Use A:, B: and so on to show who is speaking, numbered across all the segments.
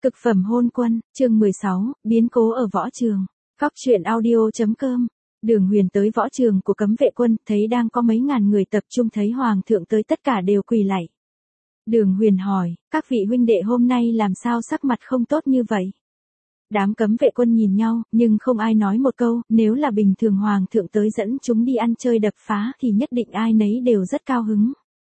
A: Cực phẩm hôn quân, chương 16, biến cố ở võ trường. Cóc truyện audio.com. Đường Huyền tới võ trường của cấm vệ quân, thấy đang có mấy ngàn người tập trung, thấy hoàng thượng tới tất cả đều quỳ lạy. Đường Huyền hỏi, các vị huynh đệ hôm nay làm sao sắc mặt không tốt như vậy? Đám cấm vệ quân nhìn nhau, nhưng không ai nói một câu, nếu là bình thường hoàng thượng tới dẫn chúng đi ăn chơi đập phá thì nhất định ai nấy đều rất cao hứng.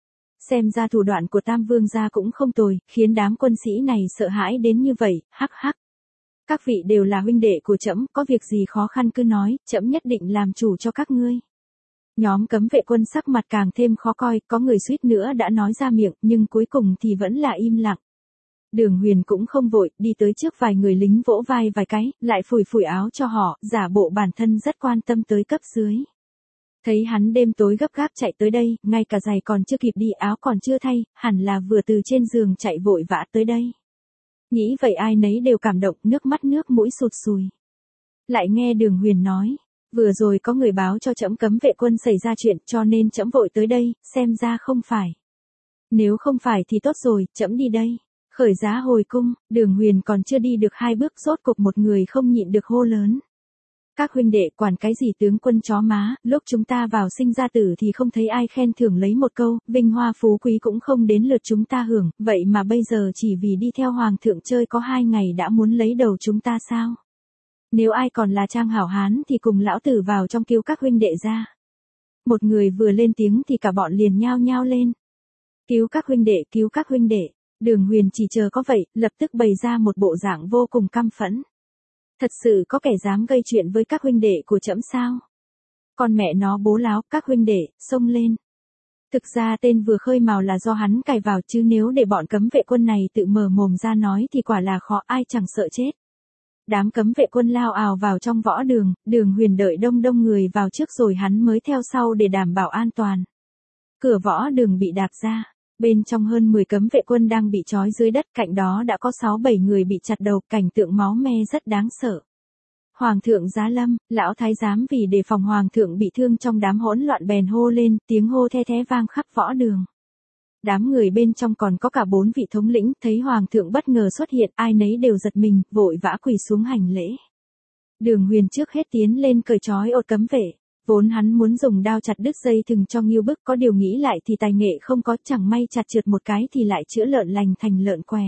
A: Xem ra thủ đoạn của Tam Vương gia cũng không tồi, khiến đám quân sĩ này sợ hãi đến như vậy, hắc hắc. Các vị đều là huynh đệ của trẫm, có việc gì khó khăn cứ nói, trẫm nhất định làm chủ cho các ngươi. Nhóm cấm vệ quân sắc mặt càng thêm khó coi, có người suýt nữa đã nói ra miệng, nhưng cuối cùng thì vẫn là im lặng. Đường Huyền cũng không vội, đi tới trước vài người lính vỗ vai vài cái, lại phủi phủi áo cho họ, giả bộ bản thân rất quan tâm tới cấp dưới. Thấy hắn đêm tối gấp gáp chạy tới đây, ngay cả giày còn chưa kịp đi, áo còn chưa thay, hẳn là vừa từ trên giường chạy vội vã tới đây. Nghĩ vậy ai nấy đều cảm động, nước mắt nước mũi sụt sùi. Lại nghe Đường Huyền nói, vừa rồi có người báo cho trẫm cấm vệ quân xảy ra chuyện, cho nên trẫm vội tới đây, xem ra không phải. Nếu không phải thì tốt rồi, trẫm đi đây. Khởi giá hồi cung, Đường Huyền còn chưa đi được 2 bước, rốt cục một người không nhịn được hô lớn. Các huynh đệ quản cái gì tướng quân chó má, lúc chúng ta vào sinh ra tử thì không thấy ai khen thưởng lấy một câu, vinh hoa phú quý cũng không đến lượt chúng ta hưởng, vậy mà bây giờ chỉ vì đi theo hoàng thượng chơi có 2 ngày đã muốn lấy đầu chúng ta sao? Nếu ai còn là trang hảo hán thì cùng lão tử vào trong cứu các huynh đệ ra. Một người vừa lên tiếng thì cả bọn liền nhao nhao lên. Cứu các huynh đệ, cứu các huynh đệ. Đường Huyền chỉ chờ có vậy, lập tức bày ra một bộ dạng vô cùng căm phẫn. Thật sự có kẻ dám gây chuyện với các huynh đệ của trẫm sao? Con mẹ nó bố láo, các huynh đệ, xông lên. Thực ra tên vừa khơi mào là do hắn cài vào, chứ nếu để bọn cấm vệ quân này tự mở mồm ra nói thì quả là khó, ai chẳng sợ chết. Đám cấm vệ quân lao ào vào trong võ đường, Đường Huyền đợi đông đông người vào trước rồi hắn mới theo sau để đảm bảo an toàn. Cửa võ đường bị đạp ra. Bên trong hơn 10 cấm vệ quân đang bị trói dưới đất, cạnh đó đã có 6-7 người bị chặt đầu, cảnh tượng máu me rất đáng sợ. Hoàng thượng giá lâm, lão thái giám vì đề phòng hoàng thượng bị thương trong đám hỗn loạn bèn hô lên, tiếng hô the thé vang khắp võ đường. Đám người bên trong còn có cả 4 vị thống lĩnh, thấy hoàng thượng bất ngờ xuất hiện, ai nấy đều giật mình, vội vã quỳ xuống hành lễ. Đường Huyền trước hết tiến lên cởi trói ột cấm vệ. Vốn hắn muốn dùng đao chặt đứt dây thừng cho Ngưu Bức, có điều nghĩ lại thì tài nghệ không có, chẳng may chặt trượt một cái thì lại chữa lợn lành thành lợn què.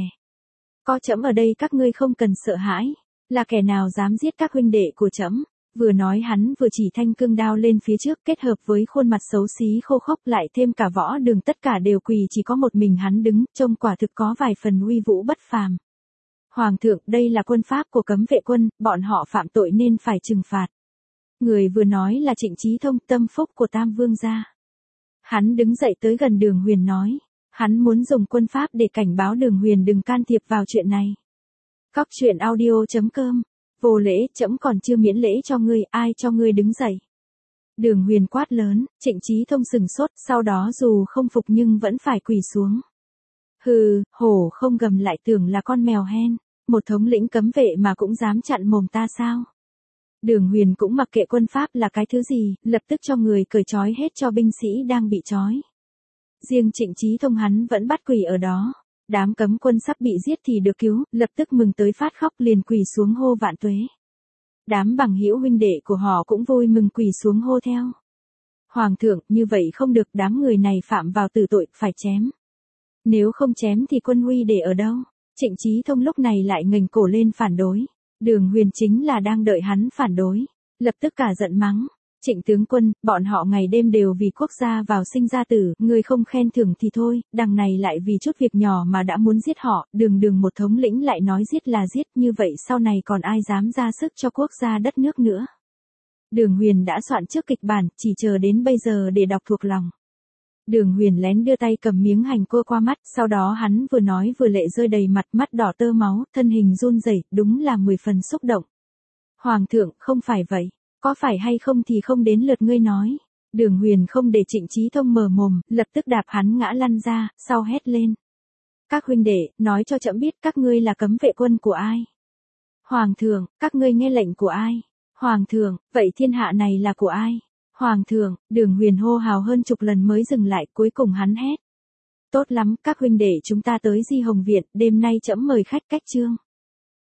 A: Có trẫm ở đây các ngươi không cần sợ hãi, là kẻ nào dám giết các huynh đệ của trẫm? Vừa nói hắn vừa chỉ thanh cương đao lên phía trước, kết hợp với khuôn mặt xấu xí khô khốc, lại thêm cả võ đường tất cả đều quỳ, chỉ có một mình hắn đứng, trông quả thực có vài phần uy vũ bất phàm. Hoàng thượng, đây là quân pháp của cấm vệ quân, bọn họ phạm tội nên phải trừng phạt. Người vừa nói là Trịnh Chí Thông, tâm phúc của Tam Vương gia. Hắn đứng dậy tới gần Đường Huyền nói, hắn muốn dùng quân pháp để cảnh báo Đường Huyền đừng can thiệp vào chuyện này. Cóc truyện audio.com. Vô lễ, trẫm còn chưa miễn lễ cho ngươi, ai cho ngươi đứng dậy? Đường Huyền quát lớn, Trịnh Chí Thông sừng sốt, sau đó dù không phục nhưng vẫn phải quỳ xuống. Hừ, hổ không gầm lại tưởng là con mèo hen, một thống lĩnh cấm vệ mà cũng dám chặn mồm ta sao? Đường Huyền cũng mặc kệ quân pháp là cái thứ gì, lập tức cho người cởi trói hết cho binh sĩ đang bị trói. Riêng Trịnh Chí Thông hắn vẫn bắt quỳ ở đó. Đám cấm quân sắp bị giết thì được cứu, lập tức mừng tới phát khóc liền quỳ xuống hô vạn tuế. Đám bằng hữu huynh đệ của họ cũng vui mừng quỳ xuống hô theo. Hoàng thượng, như vậy không được, đám người này phạm vào tử tội, phải chém. Nếu không chém thì quân uy để ở đâu? Trịnh Chí Thông lúc này lại ngẩng cổ lên phản đối. Đường Huyền chính là đang đợi hắn phản đối, lập tức cả giận mắng, Trịnh tướng quân, bọn họ ngày đêm đều vì quốc gia vào sinh ra tử, ngươi không khen thưởng thì thôi, đằng này lại vì chút việc nhỏ mà đã muốn giết họ, đường một thống lĩnh lại nói giết là giết, như vậy sau này còn ai dám ra sức cho quốc gia đất nước nữa. Đường Huyền đã soạn trước kịch bản, chỉ chờ đến bây giờ để đọc thuộc lòng. Đường Huyền lén đưa tay cầm miếng hành cua qua mắt, sau đó hắn vừa nói vừa lệ rơi đầy mặt, mắt đỏ tơ máu, thân hình run rẩy, đúng là 10 phần xúc động. Hoàng thượng, không phải vậy, có phải hay không thì không đến lượt ngươi nói. Đường Huyền không để Trịnh Chí Thông mở mồm, lập tức đạp hắn ngã lăn ra, sau hét lên. Các huynh đệ, nói cho trẫm biết các ngươi là cấm vệ quân của ai? Hoàng thượng, các ngươi nghe lệnh của ai? Hoàng thượng, vậy thiên hạ này là của ai? Hoàng thượng, Đường Huyền hô hào hơn chục lần mới dừng lại, cuối cùng hắn hét. Tốt lắm, các huynh đệ chúng ta tới Di Hồng Viện, đêm nay trẫm mời khách cách trương.